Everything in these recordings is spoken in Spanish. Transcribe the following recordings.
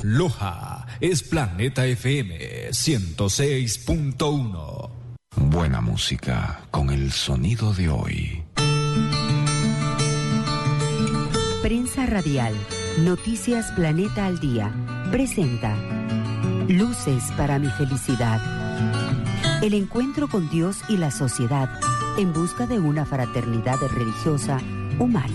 Loja es Planeta FM 106.1. Buena música con el sonido de hoy. Prensa Radial, Noticias Planeta al Día, presenta Luces para mi felicidad. El encuentro con Dios y la sociedad en busca de una fraternidad religiosa humana.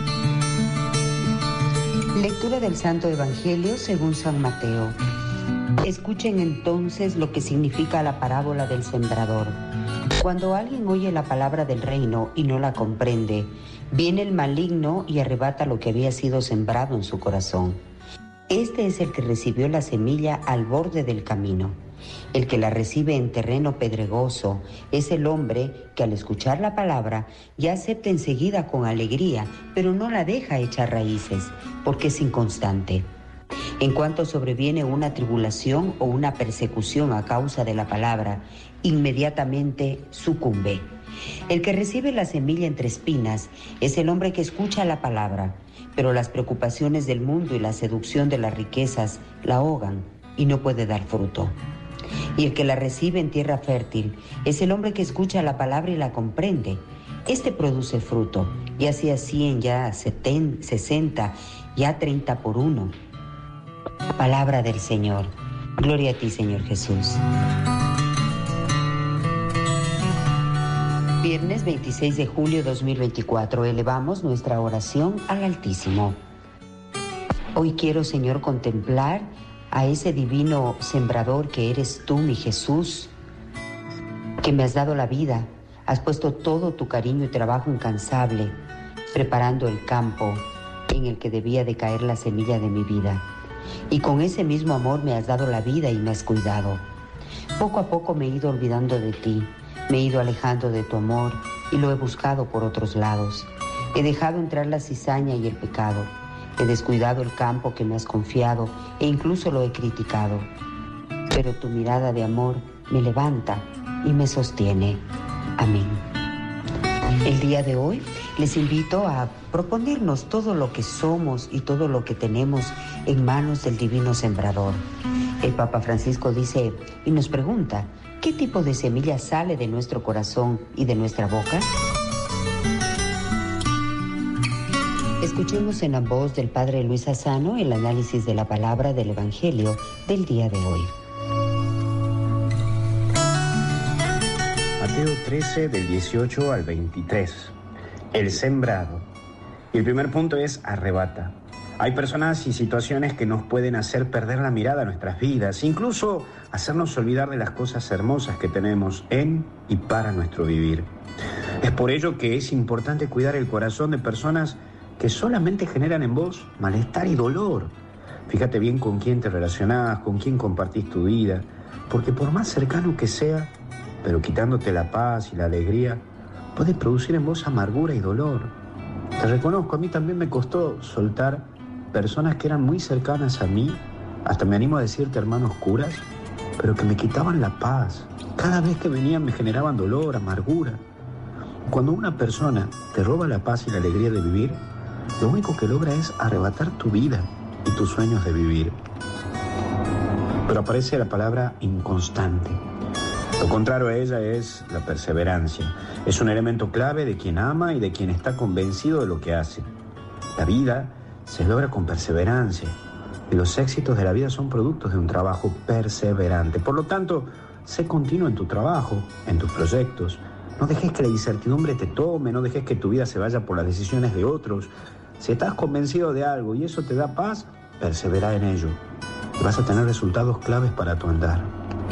Lectura del Santo Evangelio según San Mateo. Escuchen entonces lo que significa la parábola del sembrador. Cuando alguien oye la palabra del reino y no la comprende, viene el maligno y arrebata lo que había sido sembrado en su corazón. Este es el que recibió la semilla al borde del camino. El que la recibe en terreno pedregoso es el hombre que al escuchar la palabra ya acepta enseguida con alegría, pero no la deja echar raíces, porque es inconstante. En cuanto sobreviene una tribulación o una persecución a causa de la palabra, inmediatamente sucumbe. El que recibe la semilla entre espinas es el hombre que escucha la palabra, pero las preocupaciones del mundo y la seducción de las riquezas la ahogan y no puede dar fruto. Y el que la recibe en tierra fértil es el hombre que escucha la palabra y la comprende. Este produce fruto, ya sea 100, ya 70, 60, ya 30 por uno. Palabra del Señor. Gloria a ti, Señor Jesús. Viernes 26 de julio 2024. Elevamos nuestra oración al Altísimo. Hoy quiero, Señor, contemplar a ese divino sembrador que eres tú, mi Jesús, que me has dado la vida, has puesto todo tu cariño y trabajo incansable, preparando el campo en el que debía de caer la semilla de mi vida. Y con ese mismo amor me has dado la vida y me has cuidado. Poco a poco me he ido olvidando de ti, me he ido alejando de tu amor y lo he buscado por otros lados. He dejado entrar la cizaña y el pecado. He descuidado el campo que me has confiado e incluso lo he criticado. Pero tu mirada de amor me levanta y me sostiene. Amén. El día de hoy les invito a proponernos todo lo que somos y todo lo que tenemos en manos del Divino Sembrador. El Papa Francisco dice y nos pregunta, ¿qué tipo de semilla sale de nuestro corazón y de nuestra boca? Escuchemos en la voz del Padre Luis Asano el análisis de la palabra del Evangelio del día de hoy. Mateo 13, del 18 al 23. El sembrado. Y el primer punto es arrebata. Hay personas y situaciones que nos pueden hacer perder la mirada a nuestras vidas, incluso hacernos olvidar de las cosas hermosas que tenemos en y para nuestro vivir. Es por ello que es importante cuidar el corazón de personas que solamente generan en vos malestar y dolor. Fíjate bien con quién te relacionás, con quién compartís tu vida, porque por más cercano que sea, pero quitándote la paz y la alegría, puede producir en vos amargura y dolor. Te reconozco, a mí también me costó soltar personas que eran muy cercanas a mí, hasta me animo a decirte hermanos curas, pero que me quitaban la paz. Cada vez que venían me generaban dolor, amargura. Cuando una persona te roba la paz y la alegría de vivir, lo único que logra es arrebatar tu vida y tus sueños de vivir. Pero aparece la palabra inconstante. Lo contrario a ella es la perseverancia. Es un elemento clave de quien ama y de quien está convencido de lo que hace. La vida se logra con perseverancia y los éxitos de la vida son productos de un trabajo perseverante. Por lo tanto, sé continuo en tu trabajo, en tus proyectos. No dejes que la incertidumbre te tome, no dejes que tu vida se vaya por las decisiones de otros. Si estás convencido de algo y eso te da paz, persevera en ello y vas a tener resultados claves para tu andar.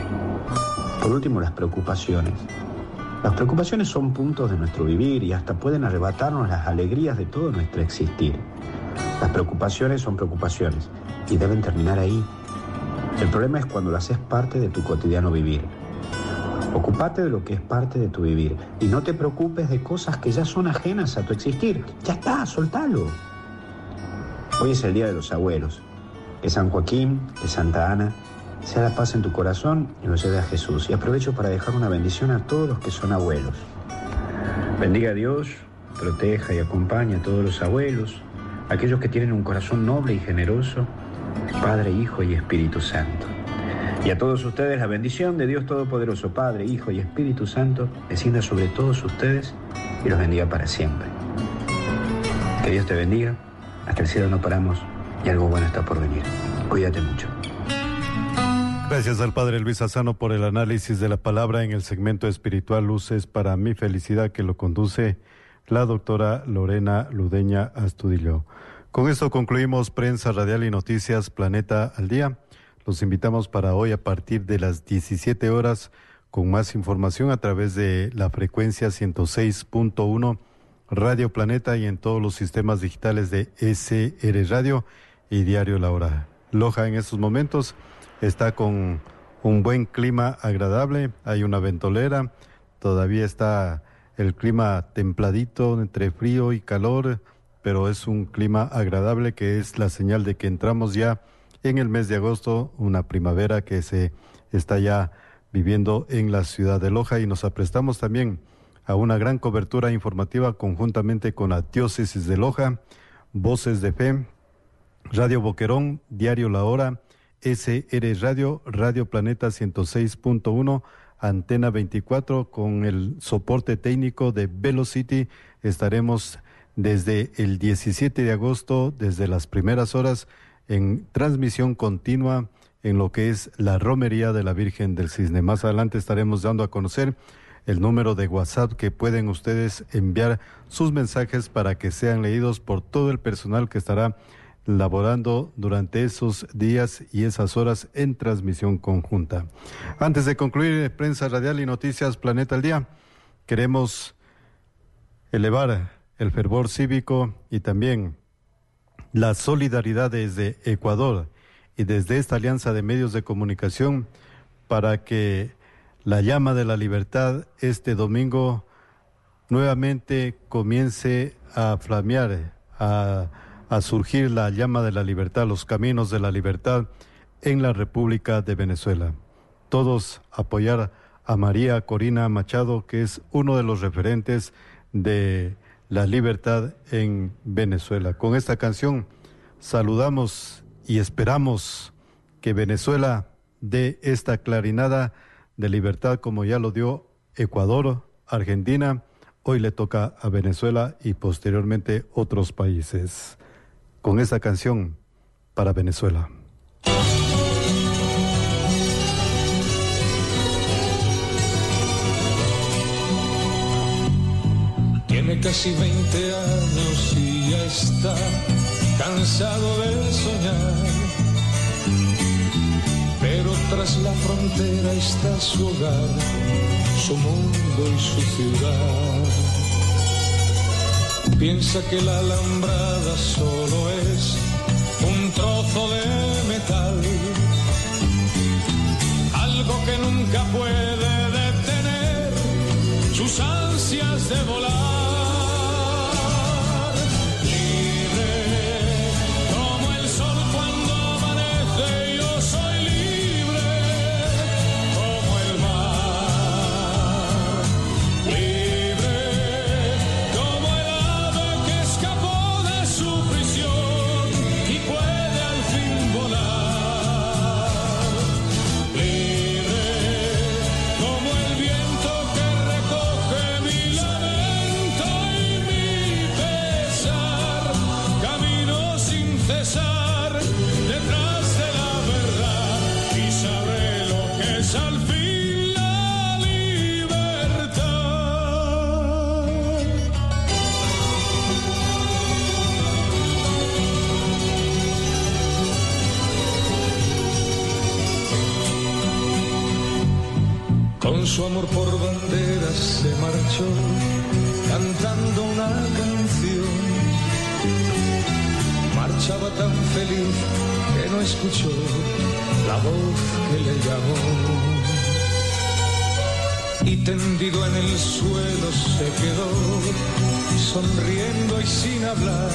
Por último, las preocupaciones. Las preocupaciones son puntos de nuestro vivir y hasta pueden arrebatarnos las alegrías de todo nuestro existir. Las preocupaciones son preocupaciones y deben terminar ahí. El problema es cuando las haces parte de tu cotidiano vivir. Ocúpate de lo que es parte de tu vivir y no te preocupes de cosas que ya son ajenas a tu existir. Ya está, soltalo. Hoy es el Día de los Abuelos. Que San Joaquín, que Santa Ana, sea la paz en tu corazón y nos lleve a Jesús. Y aprovecho para dejar una bendición a todos los que son abuelos. Bendiga a Dios, proteja y acompañe a todos los abuelos, aquellos que tienen un corazón noble y generoso Padre, Hijo y Espíritu Santo. Y a todos ustedes la bendición de Dios Todopoderoso, Padre, Hijo y Espíritu Santo, descienda sobre todos ustedes y los bendiga para siempre. Que Dios te bendiga, hasta el cielo no paramos y algo bueno está por venir. Cuídate mucho. Gracias al Padre Luis Asano por el análisis de la palabra en el segmento espiritual Luces para mi felicidad, que lo conduce la doctora Lorena Ludeña Astudillo. Con esto concluimos Prensa Radial y Noticias Planeta al Día. Los invitamos para hoy a partir de las 17 horas con más información a través de la frecuencia 106.1 Radio Planeta y en todos los sistemas digitales de SR Radio y Diario La Hora. Loja en estos momentos está con un buen clima agradable, hay una ventolera, todavía está el clima templadito entre frío y calor, pero es un clima agradable que es la señal de que entramos ya en el mes de agosto, una primavera que se está ya viviendo en la ciudad de Loja, y nos aprestamos también a una gran cobertura informativa conjuntamente con la Diócesis de Loja, Voces de Fe, Radio Boquerón, Diario La Hora, SR Radio, Radio Planeta 106.1, Antena 24, con el soporte técnico de Velocity. Estaremos desde el 17 de agosto, desde las primeras horas, en transmisión continua en lo que es la Romería de la Virgen del Cisne. Más adelante estaremos dando a conocer el número de WhatsApp que pueden ustedes enviar sus mensajes para que sean leídos por todo el personal que estará laborando durante esos días y esas horas en transmisión conjunta. Antes de concluir Prensa Radial y Noticias Planeta al Día, queremos elevar el fervor cívico y también la solidaridad desde Ecuador y desde esta alianza de medios de comunicación para que la llama de la libertad este domingo nuevamente comience a flamear, a surgir la llama de la libertad, los caminos de la libertad en la República de Venezuela. Todos apoyar a María Corina Machado, que es uno de los referentes de la libertad en Venezuela. Con esta canción saludamos y esperamos que Venezuela dé esta clarinada de libertad como ya lo dio Ecuador, Argentina. Hoy le toca a Venezuela y posteriormente otros países. Con esta canción para Venezuela. Tiene casi 20 años y ya está cansado de soñar, pero tras la frontera está su hogar, su mundo y su ciudad. Piensa que la alambrada solo es un trozo de metal, algo que nunca puede detener sus ansias de volar. Con su amor por banderas se marchó cantando una canción. Marchaba tan feliz que no escuchó la voz que le llamó. Y tendido en el suelo se quedó, sonriendo y sin hablar.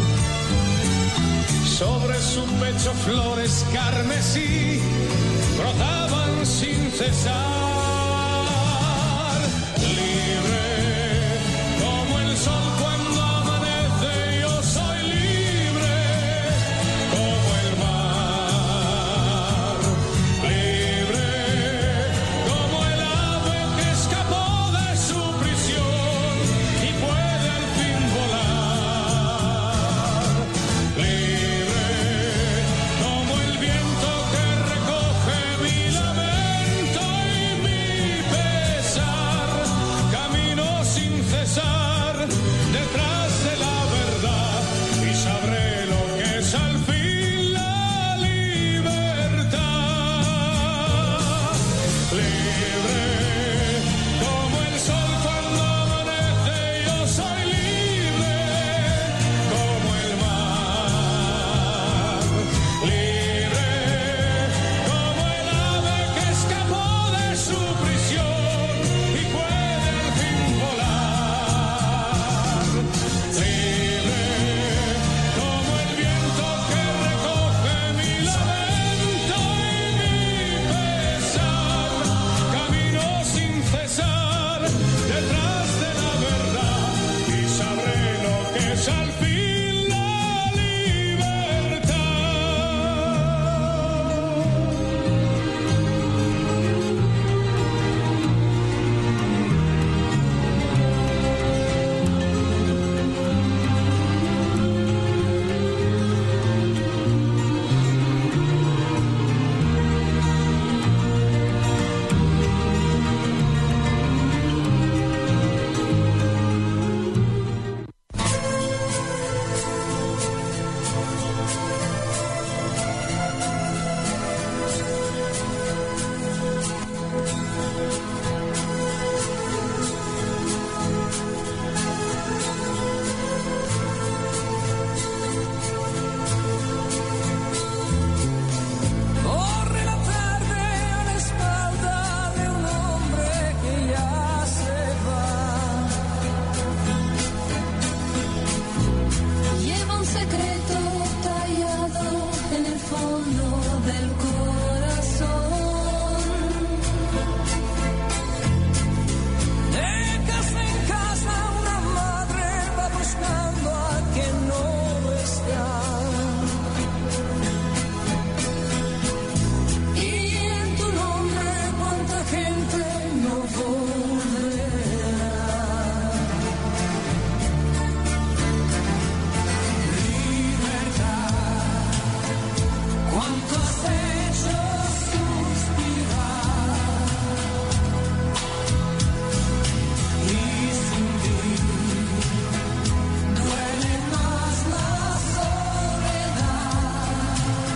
Sobre su pecho flores carmesí brotaban sin cesar. Sol cuando amanece, yo soy libre como el mar. fondo del corazón. De casa en casa una madre va buscando a quien no está. Y en tu nombre cuánta gente no volverá. Libertad, cuánto has hecho suspirar. Y sin ti duele más la soledad.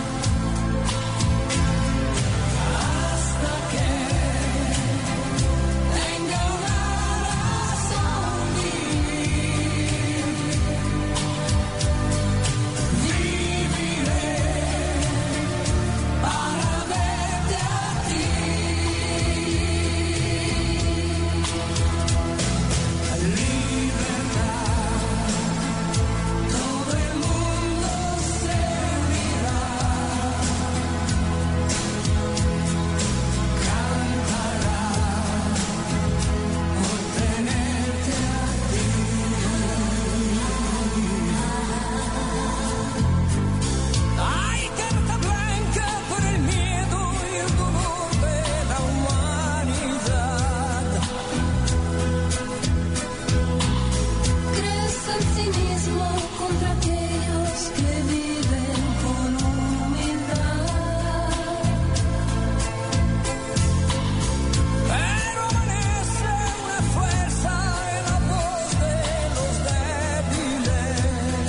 Hasta que tenga una razón vivir. Viviré para verte a ti. Libertad, todo el mundo servirá. Cantará por tenerte a ti. Hay carta blanca por el miedo y el dolor de la humanidad. Crece el cinismo contra aquellos que viven con humildad. Pero amanece una fuerza en la voz de los débiles.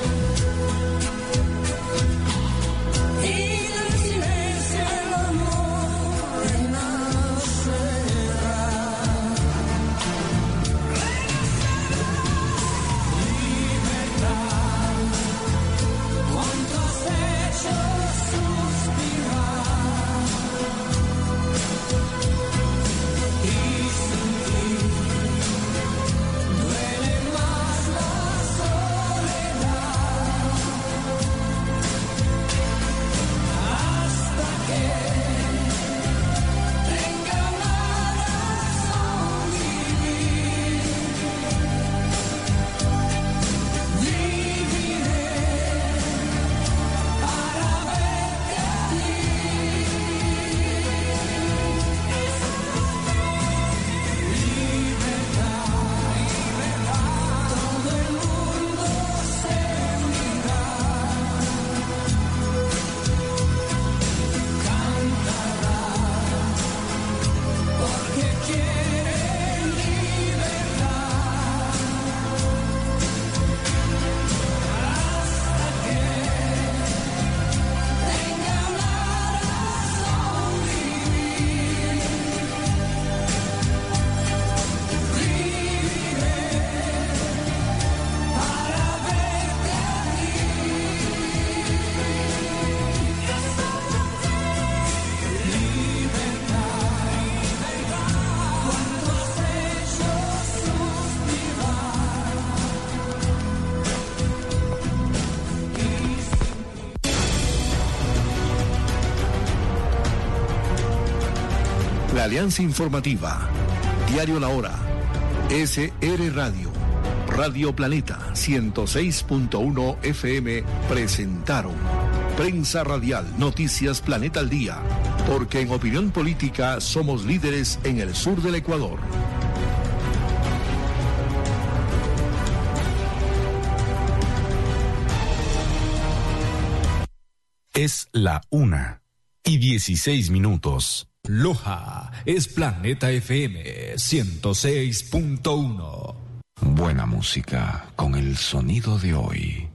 Y del silencio el amor renacerá. Libertad, cuánto has hecho suspirar. Y sin ti duele más la soledad. Hasta que tenga una razón vivir. Viviré para verte a ti. Libertad, todo el mundo se unirá. Cantará porque quiere libertad. Hasta que tenga una razón vivir. Viviré para verte a ti. Libertad, cuánto has hecho suspirar. La Alianza Informativa, Diario La Hora, SR Radio, Radio Planeta 106.1 FM presentaron Prensa Radial, Noticias Planeta al Día, porque en opinión política somos líderes en el sur del Ecuador. Es la 1:16. Loja es Planeta FM 106.1. Buena música con el sonido de hoy.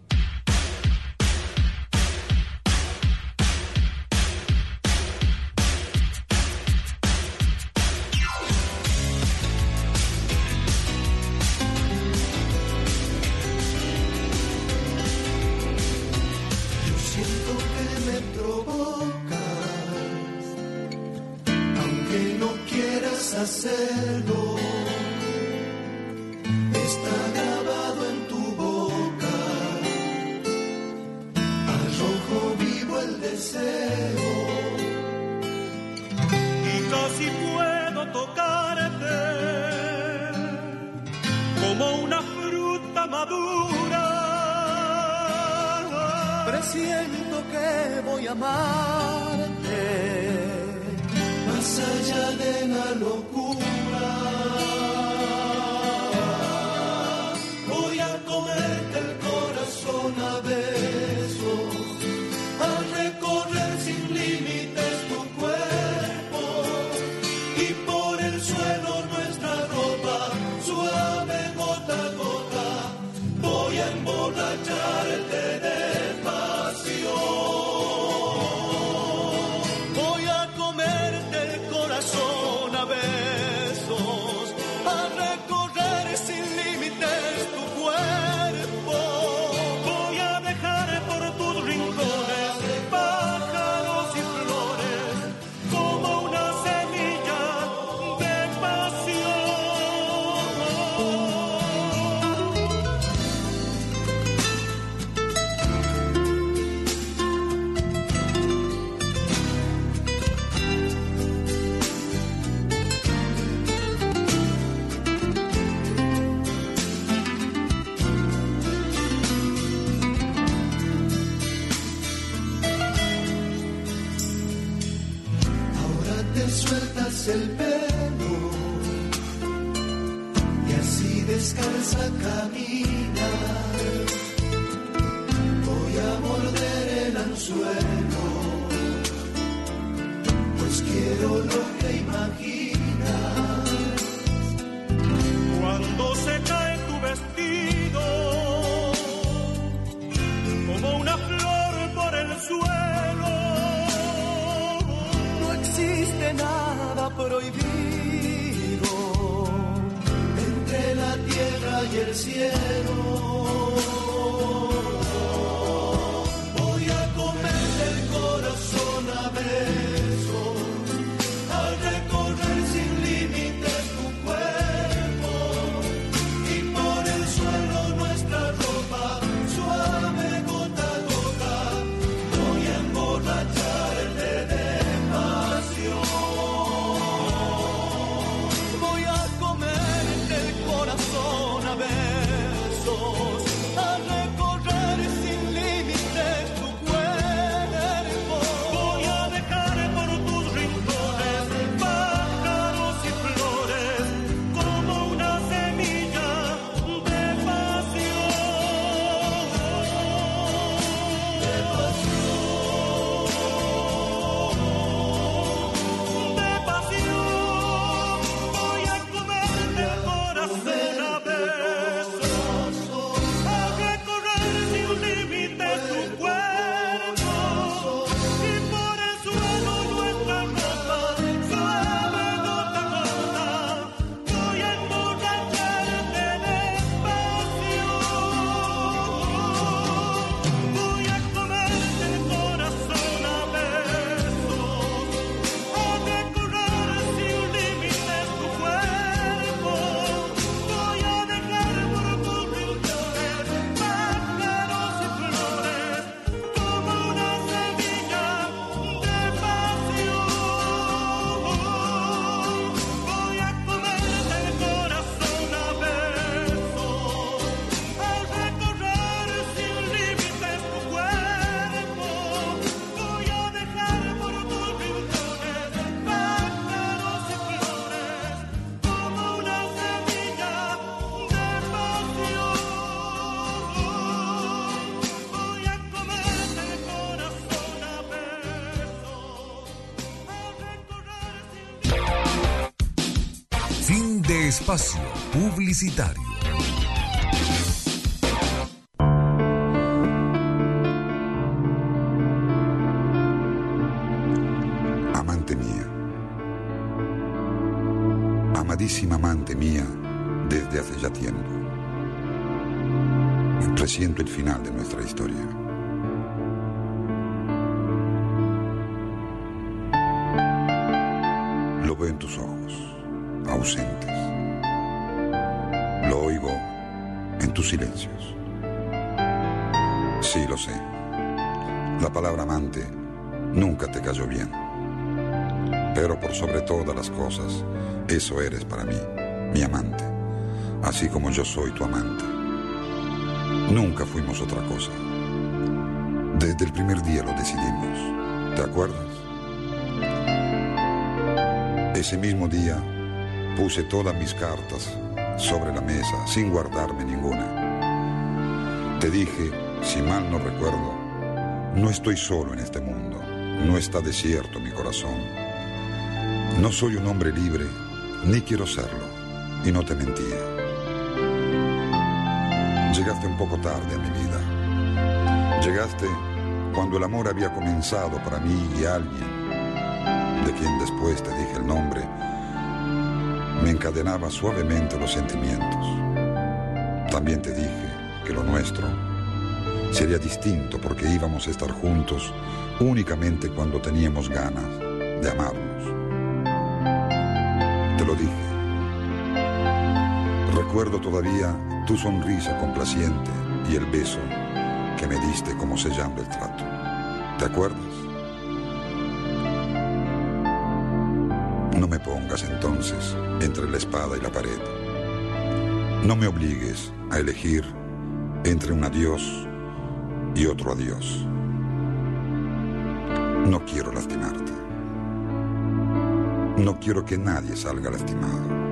Yo siento que me provocas, aunque no quieras hacerlo. Está grabado en tu boca, arrojo vivo el deseo. deseo y casi puedo tocarte como una fruta madura. Presiento que voy a amarte más allá de la locura. Voy a comerte el corazón a besos, a recorrer sin límites tu cuerpo y por el suelo nuestra ropa suave gota a gota. Voy a emborracharte de pasión. Voy a comerte el corazón a besos, a recorrer sin límites tu cuerpo. Voy a dejar por tus rincones pájaros y flores como una semilla de pasión. Ahora te sueltas el pelo y así descalza caminar. Voy a morder el anzuelo, pues quiero lo que imaginas. Cuando se cae tu vestido como una flor por el suelo, no existe nada prohibido entre la tierra y el cielo. Voy a comerte el corazón a besos, a recorrer sin límites tu cuerpo y por el suelo nuestra ropa suave gota a gota. Voy a emborracharte de pasión. Voy a comerte el corazón a besos, a recorrer sin límites tu cuerpo. Voy a dejar por tus rincones pájaros y flores como una semilla de pasión. De pasión. De pasión. Voy a comerte el corazón a besos, a recorrer sin límites tu cuerpo y por el suelo nuestra ropa suave gota a gota. Voy a emborracharte de pasión. Voy a comerte el corazón a besos, a recorrer sin límites tu cuerpo. Voy a dejar por tus rincones pájaros y flores como una semilla de pasión. Voy a comerte el corazón a besos, a recorrer sin límites tu cuerpo. Voy a dejar por tus rincones pájaros y flores como una semilla de pasión. Voy a comerte el corazón a besos, a recorrer sin Fin de espacio publicitario. Amante mía, amadísima amante mía, desde hace ya tiempo, presiento el final de nuestra historia. Lo veo en tus ojos, ausentes. Lo oigo en tus silencios. Sí, lo sé. La palabra amante nunca te cayó bien. Pero por sobre todas las cosas, eso eres para mí, mi amante, así como yo soy tu amante. Nunca fuimos otra cosa. Desde el primer día lo decidimos, ¿te acuerdas? Ese mismo día puse todas mis cartas sobre la mesa sin guardarme ninguna. Te dije, si mal no recuerdo, no estoy solo en este mundo, no está desierto mi corazón. No soy un hombre libre, ni quiero serlo, y no te mentía. Llegaste un poco tarde a mi vida. Llegaste cuando el amor había comenzado para mí y alguien, de quien después te dije el nombre, me encadenaba suavemente los sentimientos. También te dije que lo nuestro sería distinto porque íbamos a estar juntos únicamente cuando teníamos ganas de amarnos. Te lo dije. Recuerdo todavía tu sonrisa complaciente y el beso que me diste como sellando el trato. ¿Te acuerdas? No me pongas entonces entre la espada y la pared. No me obligues a elegir entre un adiós y otro adiós. No quiero lastimarte. No quiero que nadie salga lastimado.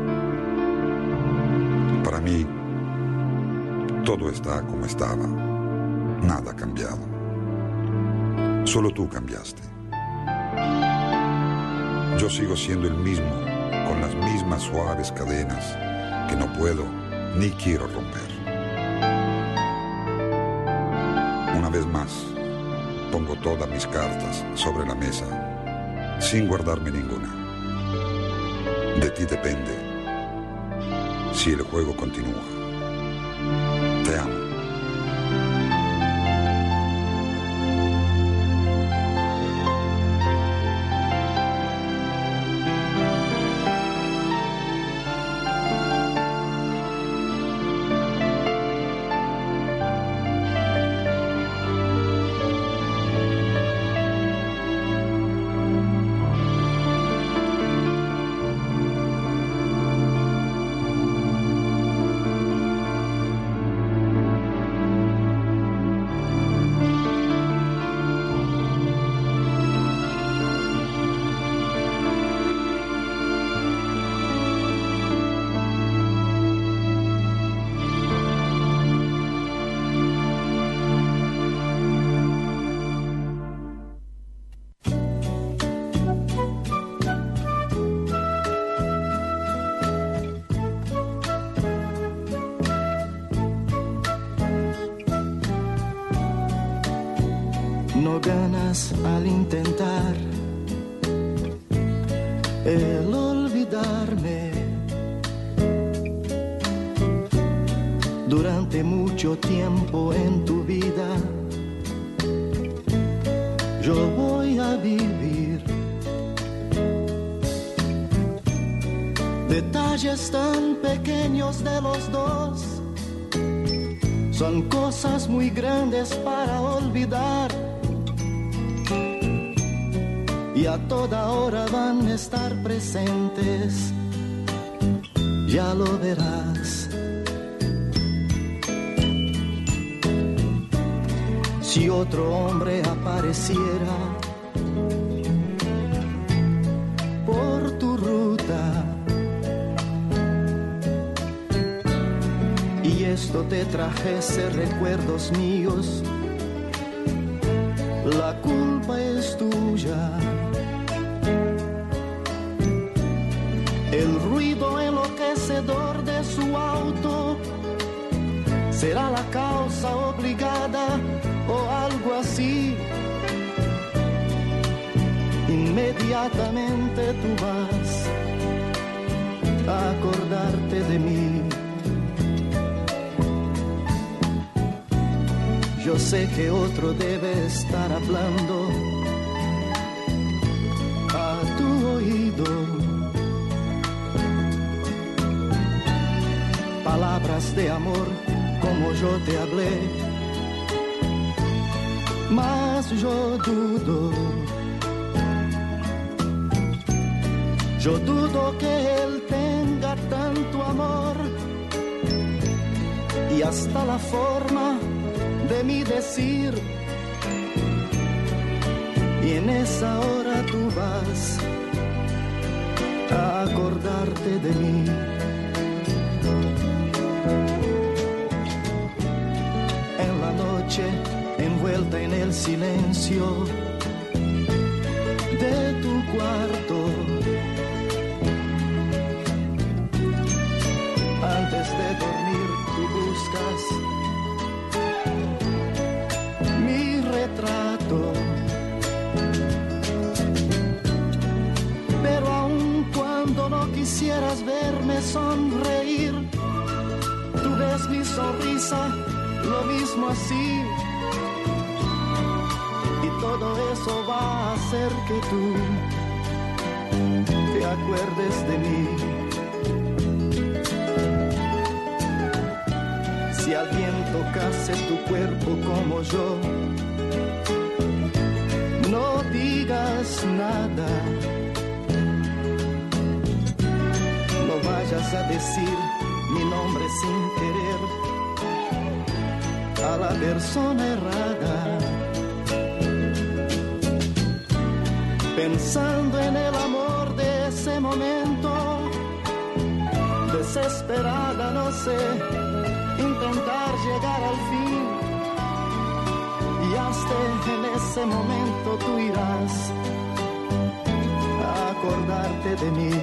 Para mí, todo está como estaba. Nada ha cambiado. Solo tú cambiaste. Yo sigo siendo el mismo, con las mismas suaves cadenas que no puedo ni quiero romper. Una vez más, pongo todas mis cartas sobre la mesa, sin guardarme ninguna. De ti depende si el juego continúa. Te amo. No ganas al intentar el olvidarme. Durante mucho tiempo en tu vida yo voy a vivir detalles tan pequeños de los dos. Son cosas muy grandes para olvidar. Y a toda hora van a estar presentes, ya lo verás. Si otro hombre apareciera por tu ruta y esto te trajese recuerdos míos, la culpa es tuya. El ruido enloquecedor de su auto será la causa obligada o algo así. Inmediatamente tú vas a acordarte de mí. Yo sé que otro debe estar hablando a tu oído. Palabras de amor como yo te hablé, mas yo dudo Yo dudo que él tenga tanto amor y hasta la forma de mi decir. Y en esa hora tú vas a acordarte de mí. En la noche, envuelta en el silencio de tu cuarto, antes de dormir tú buscas mi retrato. Pero aun cuando no quisieras verme sonreír, tú ves mi sonrisa lo mismo así. Y todo eso va a hacer que tú te acuerdes de mí. Si alguien tocase tu cuerpo como yo, no digas nada. No vayas a decir mi nombre sin querer a la persona errada. Pensando en el amor de ese momento, desesperada, no sé, intentar llegar al fin. Y hasta en ese momento tú irás a acordarte de mí.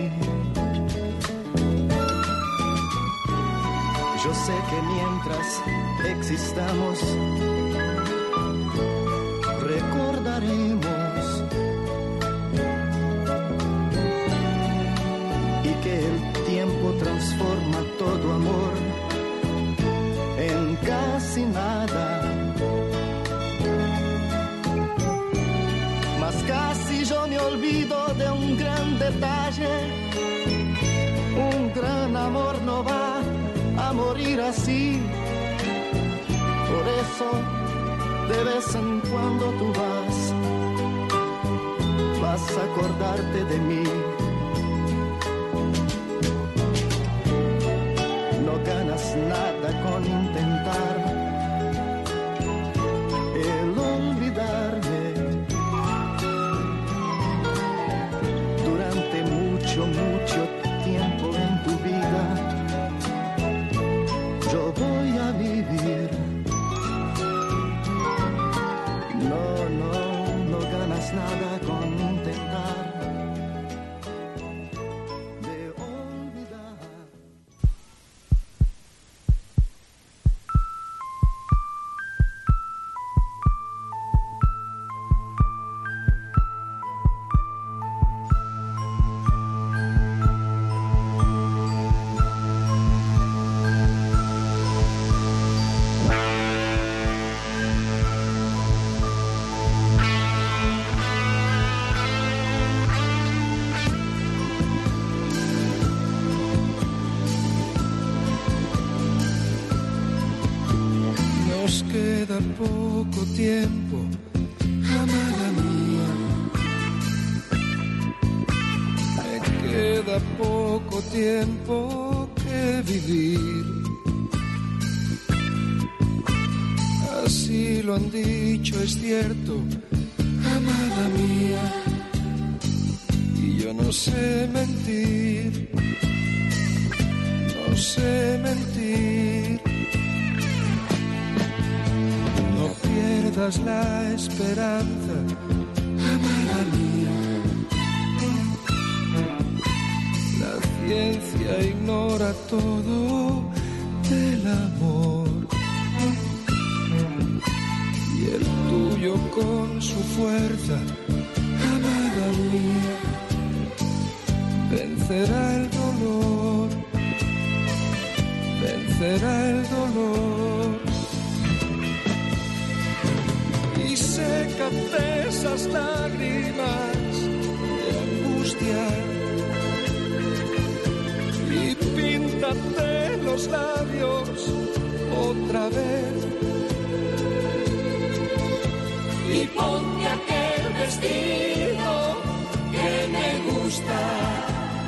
Yo sé que mientras existamos, recordaremos y que el tiempo transforma todo amor en casi nada. Mas casi yo me olvido de un gran detalle. Un gran amor no va a morir así. Por eso de vez en cuando tú vas a acordarte de mí. No ganas nada con intentar el olvidarme. Durante mucho tiempo en tu vida yo voy a vivir. No ganas nada con intentar de olvidar. Queda poco tiempo, amada mía. Me queda poco tiempo que vivir. Así lo han dicho, es cierto, amada mía. Y yo no sé mentir, no sé mentir. No pierdas la esperanza, amada mía. La ciencia ignora todo del amor. Y el tuyo con su fuerza, amada mía, vencerá el dolor, vencerá el dolor. Y sécate esas lágrimas de angustia y píntate los labios otra vez. Y ponte aquel vestido que me gusta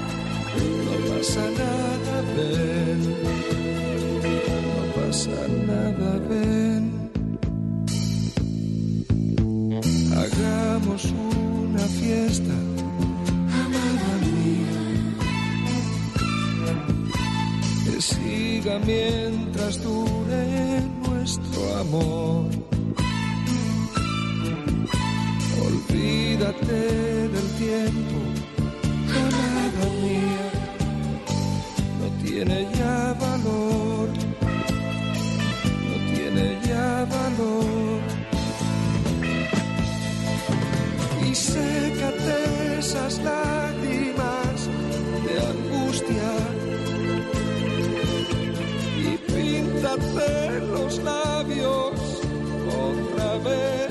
hagamos una fiesta, amada mía, que siga mientras dure nuestro amor. Olvídate del tiempo, amada mía, no tiene ya valor, no tiene ya valor. Y sécate esas lágrimas de angustia y píntate los labios otra vez.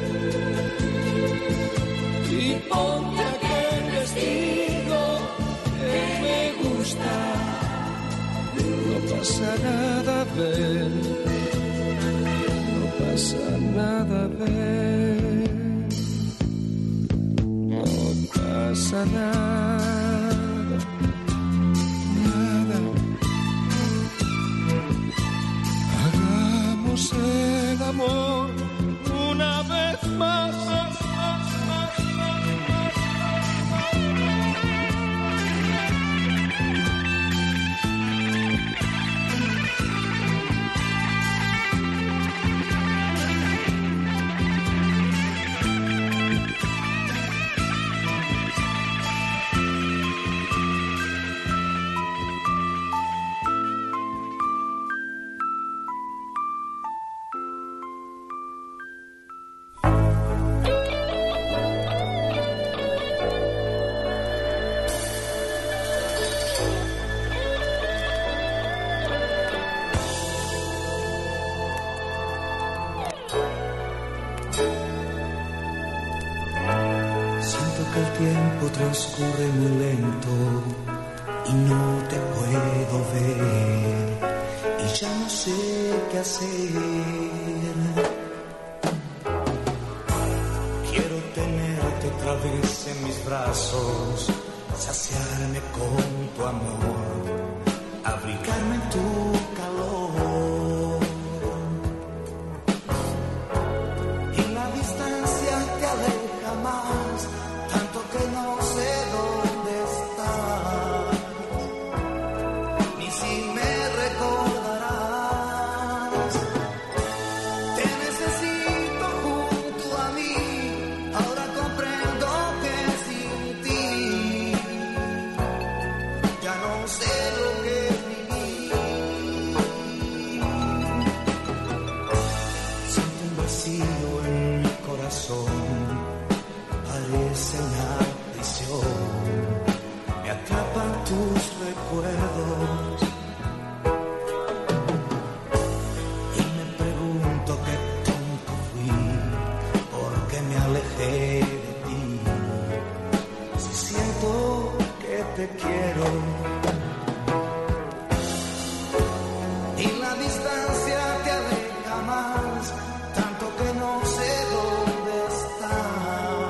Y ponte aquel vestido que me gusta. No pasa nada, ven. No pasa nada, ven. No pasa nada, nada. Hagamos el amor una vez más. Transcurre muy lento y no te puedo ver y ya no sé qué hacer. Quiero tenerte otra vez en mis brazos, saciarme con tu amor, abrigarme en tu calor. Y la distancia te aleja más, tanto que no sé dónde estás, ni si me recordarás. Te necesito junto a mí, ahora comprendo que sin ti ya no sé lo que es vivir. Siento un vacío en mi corazón, parece una prisión, me atrapan tus recuerdos y me pregunto qué tonto fui, porque me alejé de ti, si siento que te quiero. Y la distancia te aleja más, tanto que no sé dónde estás.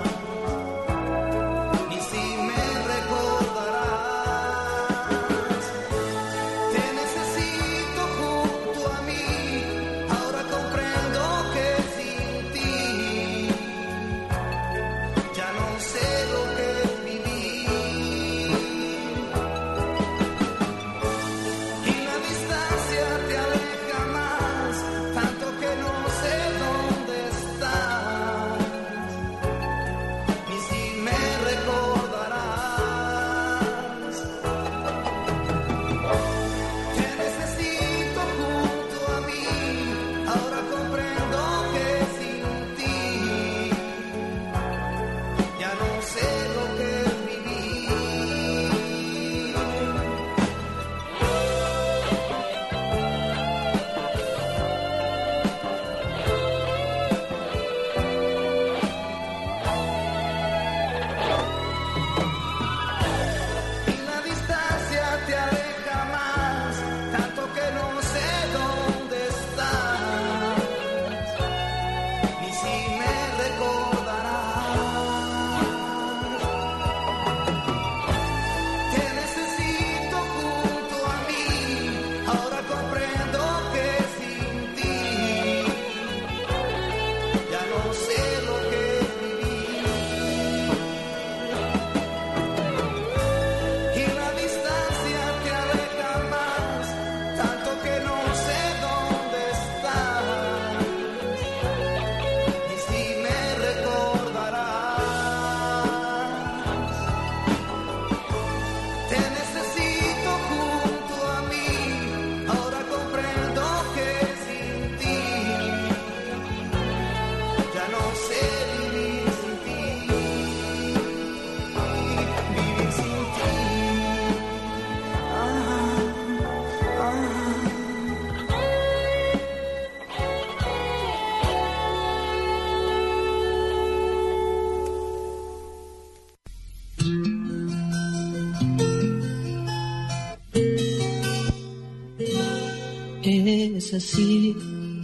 es así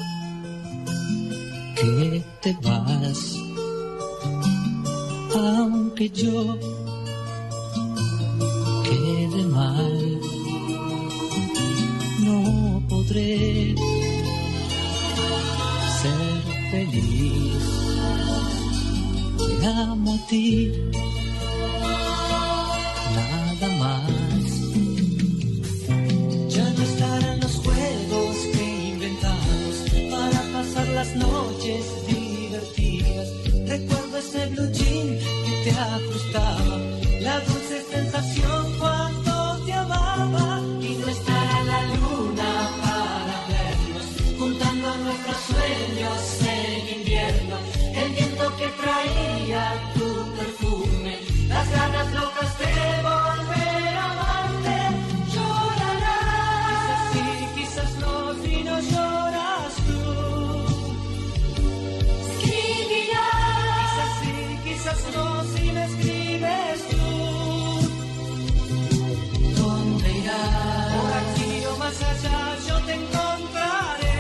que te vas, aunque yo quede mal, no podré ser feliz. Te amo a ti, nada más. Ya no estarán los juegos que inventamos para pasar las noches divertidas. Recuerdo ese blue jean que te ajustaba, la dulce sensación cuando te amaba. Y no estará la luna para vernos, juntando nuestros sueños en invierno. El viento que traía tu perfume, las ganas locas de volver a amarte. Llorarás, quizás sí, quizás no, si no lloras tú. Escribirás, quizás sí, quizás no, si me escribes tú. ¿Dónde irás? Por aquí o más allá yo te encontraré.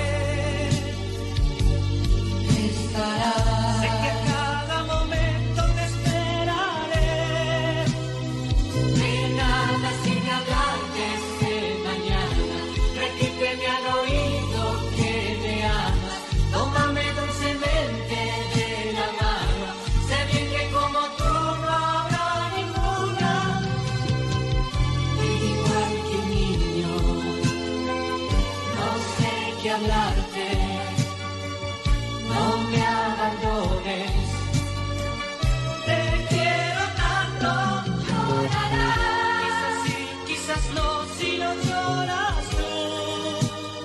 Estarás, sé que a cada momento te esperaré. De nada sirve hablarte de mañana, repíteme al oído que me amas. Tómame dulcemente de la mano, sé bien que como tú no habrá ninguna. Igual que un niño, no sé qué hablarte. No me abandones, te quiero tanto. Llorarás, quizás sí, quizás no, si no lloras tú.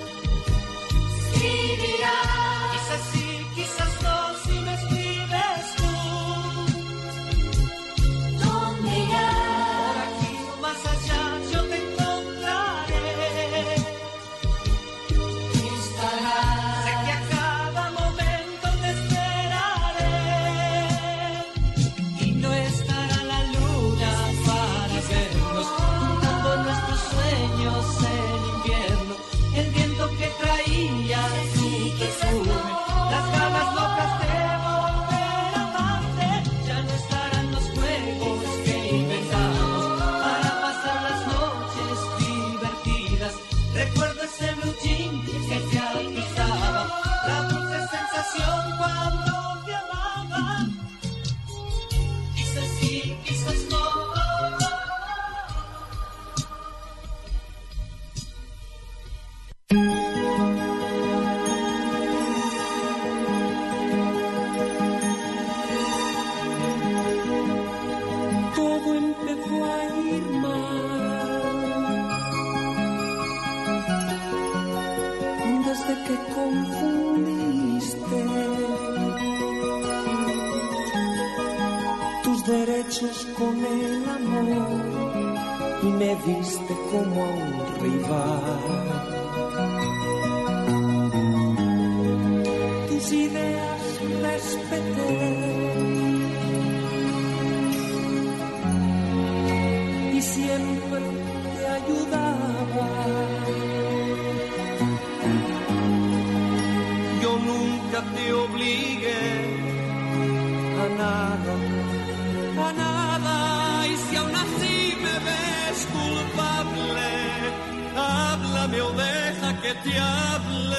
Escribirás, quizás sí, quizás no, si me escribes tú. ¿Dónde irás? Por aquí o más allá yo te encontraré. Estarás, sé que a cada momento te esperaré. Y no estará la luna para vernos, juntando nuestros sueños en invierno. El viento que traía tu perfume, las ganas locas de volver a amarte. Ya no estarán los juegos que inventamos para pasar las noches divertidas. Recuerdo ese blue jean que te alquizaba, la dulce sensación cuando te amaba. Quizás sí, quizás no. Todo empezó a ir mal desde que confundiste tus derechos con el amor y me viste como a un rival. Tus ideas respeté y siempre te ayudaba. Yo nunca te obligué a nada, y si aún así me ves culpable, háblame o deja que te hable.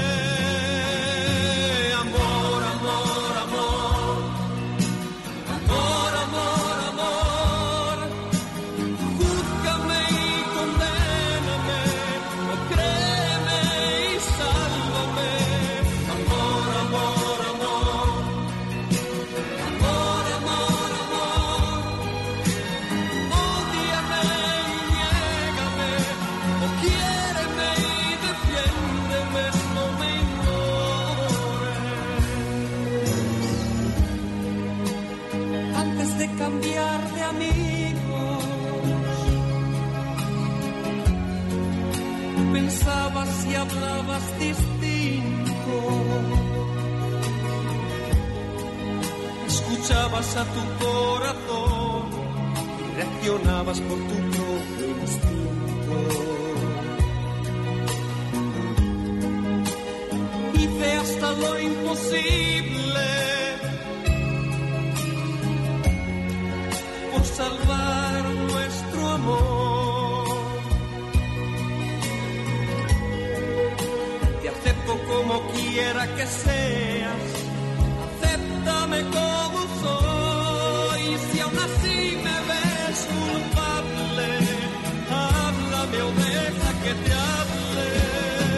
Amor, amor, amor, amor, amor, amor. Júzgame y condéname, o créeme y sálvame. Amor, amor, amor, amor, amor, amor. Ódiame y niégame, o quiéreme y defiéndeme, no me ignores. Antes de cambiar de amigos, pensabas y hablabas distinto. Escuchabas a tu corazón y reaccionabas por tu propio instinto. posible por salvar nuestro amor. Te acepto como quiera que seas, acéptame como soy. Si aún así me ves culpable, háblame o deja que te hable.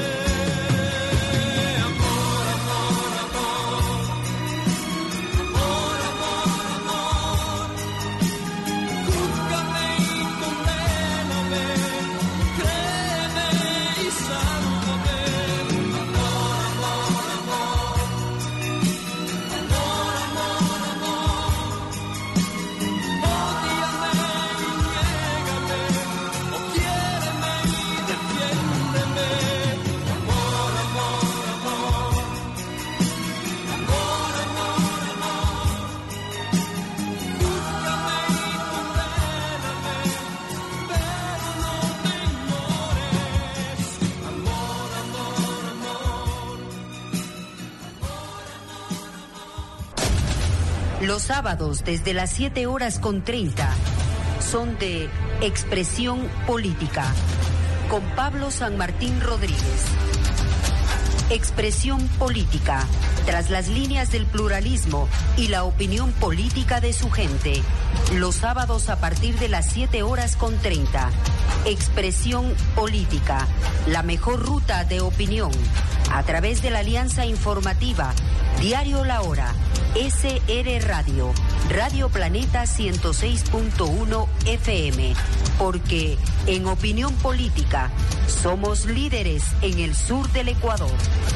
Los sábados desde las 7:30 son de Expresión Política con Pablo San Martín Rodríguez. Expresión Política, tras las líneas del pluralismo y la opinión política de su gente. Los sábados a partir de las 7:30. Expresión Política, la mejor ruta de opinión. A través de la alianza informativa Diario La Hora, SR Radio, Radio Planeta 106.1 FM, porque en opinión política somos líderes en el sur del Ecuador.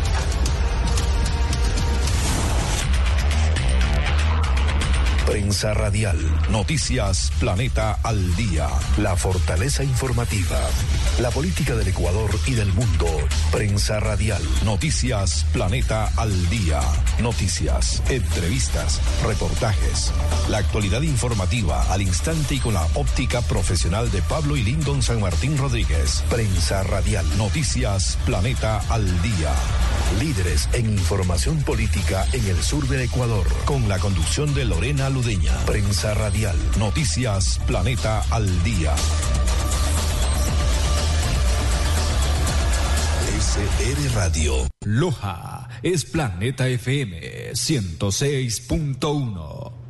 Prensa radial. Noticias Planeta al día. La fortaleza informativa. La política del Ecuador y del mundo. Prensa radial. Noticias Planeta al día. Noticias, entrevistas, reportajes. La actualidad informativa al instante y con la óptica profesional de Pablo y Lyndon San Martín Rodríguez. Prensa radial. Noticias Planeta al día. Líderes en información política en el sur del Ecuador. Con la conducción de Lorena Ludeña. Prensa radial. Noticias Planeta al día. SR Radio. Loja es Planeta FM 106.1.